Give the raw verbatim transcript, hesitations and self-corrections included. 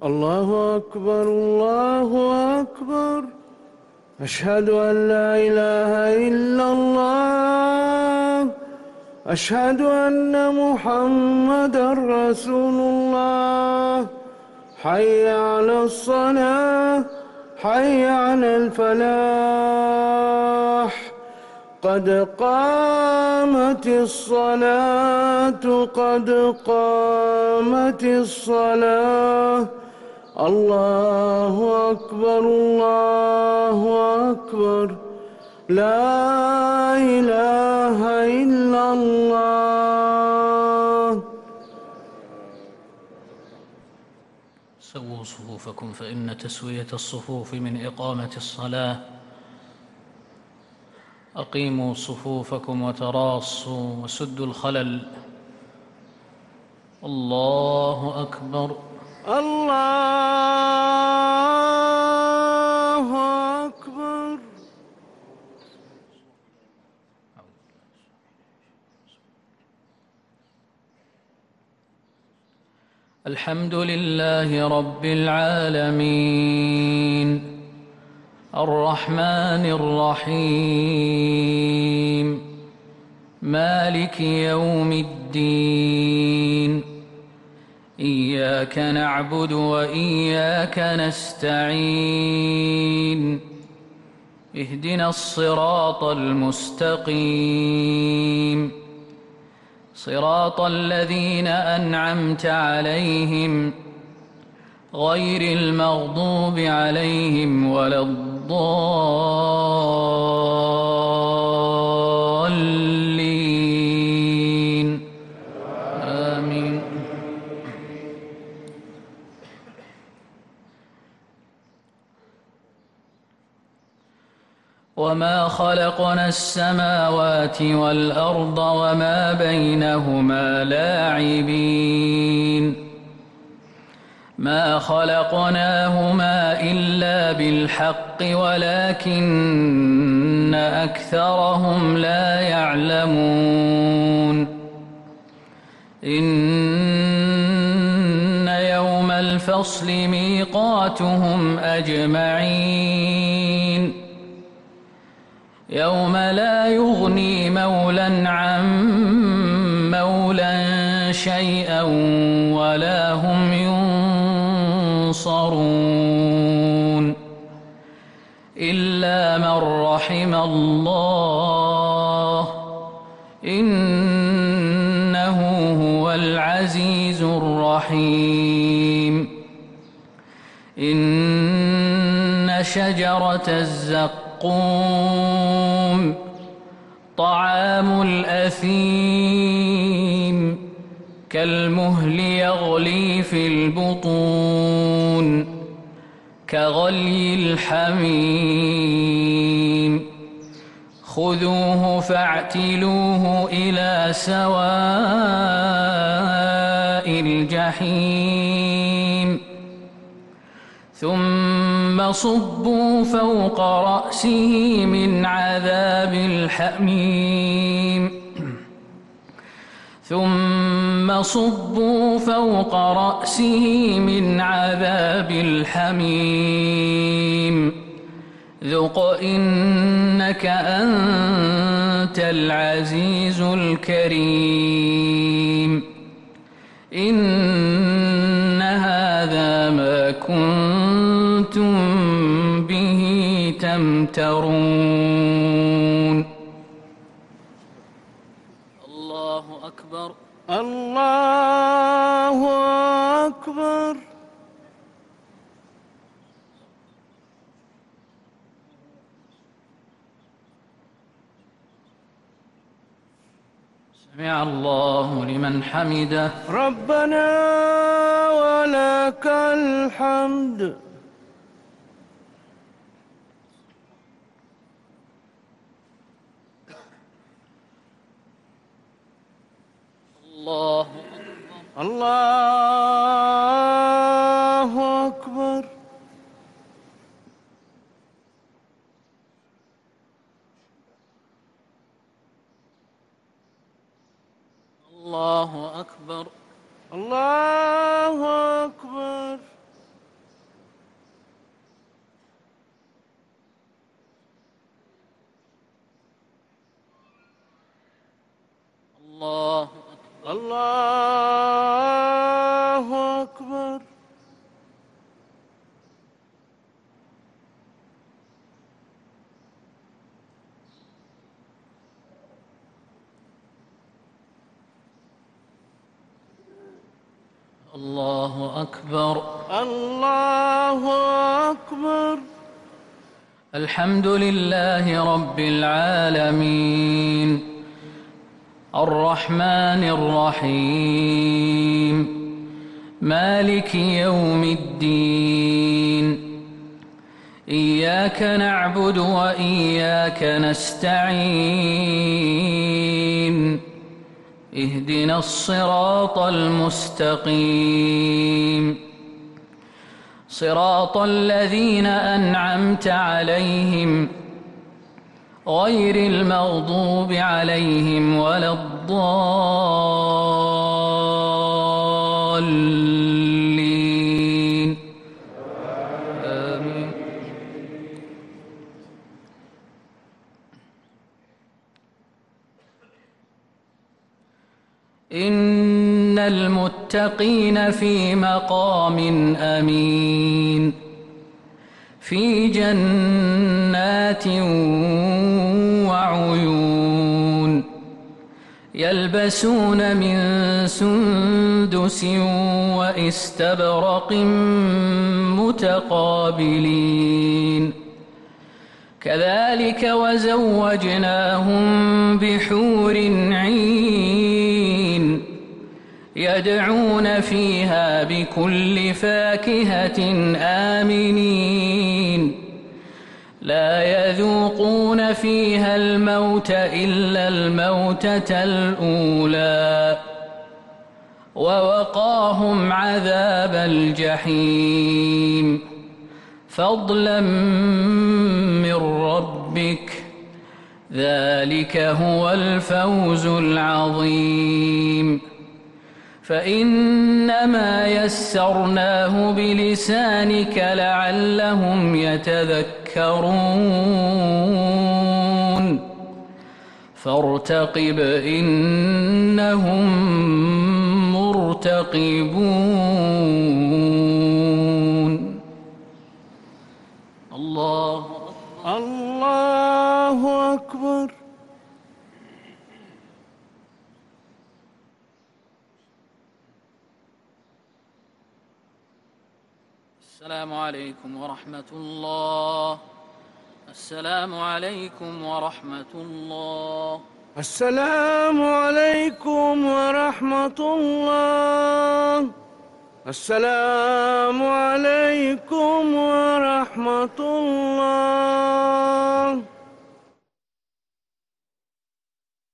الله أكبر الله أكبر. أشهد أن لا إله إلا الله. أشهد أن محمدًا رسول الله. حي على الصلاة، حي على الفلاح. قد قامت الصلاة، قد قامت الصلاة. الله أكبر الله أكبر. لا إله إلا الله. سووا صفوفكم فإن تسوية الصفوف من إقامة الصلاة. أقيموا صفوفكم وتراصوا وسدوا الخلل. الله أكبر. الله أكبر. الحمد لله رب العالمين الرحمن الرحيم مالك يوم الدين. إياك نعبد وإياك نستعين. اهدنا الصراط المستقيم صراط الذين أنعمت عليهم غير المغضوب عليهم ولا الضالين آمين. وما خلقنا السماوات والأرض وما بينهما لاعبين. ما خلقناهما إلا بالحق ولكن أكثرهم لا يعلمون. إن يوم الفصل ميقاتهم أجمعين. يوم لا يغني مولى عن مولى شيئا ولا هم ينصرون إلا من رحم الله إنه هو العزيز الرحيم. إن شجرة الزقوم طعام الأثيم كالمهل يغلي في البطون كغلي الحميم. خذوه فاعتلوه إلى سواء الجحيم ثم صبوا فوق رأسه من عذاب الحميم ثم صبوا فوق رأسه من عذاب الحميم ذق إنك أنت العزيز الكريم. إن هذا ما كنتم به تمترون. الله أكبر. الله أكبر. سمع الله لمن حمده. ربنا ولك الحمد. الله الله أكبر. الله أكبر. الله أكبر. الله أكبر. الله أكبر. الحمد لله رب العالمين الرحمن الرحيم مالك يوم الدين إياك نعبد وإياك نستعين اهدنا الصراط المستقيم صراط الذين أنعمت عليهم غير المغضوب عليهم ولا الضالين آمين. إن المتقين في مقام أمين في جنات وعيون يلبسون من سندس وإستبرق متقابلين كذلك وزوجناهم بحور عين يدعون فيها بكل فاكهة آمنين لا يذوقون فيها الموت إلا الموتة الأولى ووقاهم عذاب الجحيم فضلا من ربك ذلك هو الفوز العظيم فإنما يسرناه بلسانك لعلهم يتذكرون فارتقب إنهم مرتقبون. الله الله أكبر. السلام عليكم ورحمة الله. السلام عليكم ورحمة الله. السلام عليكم ورحمة الله. السلام عليكم ورحمة الله.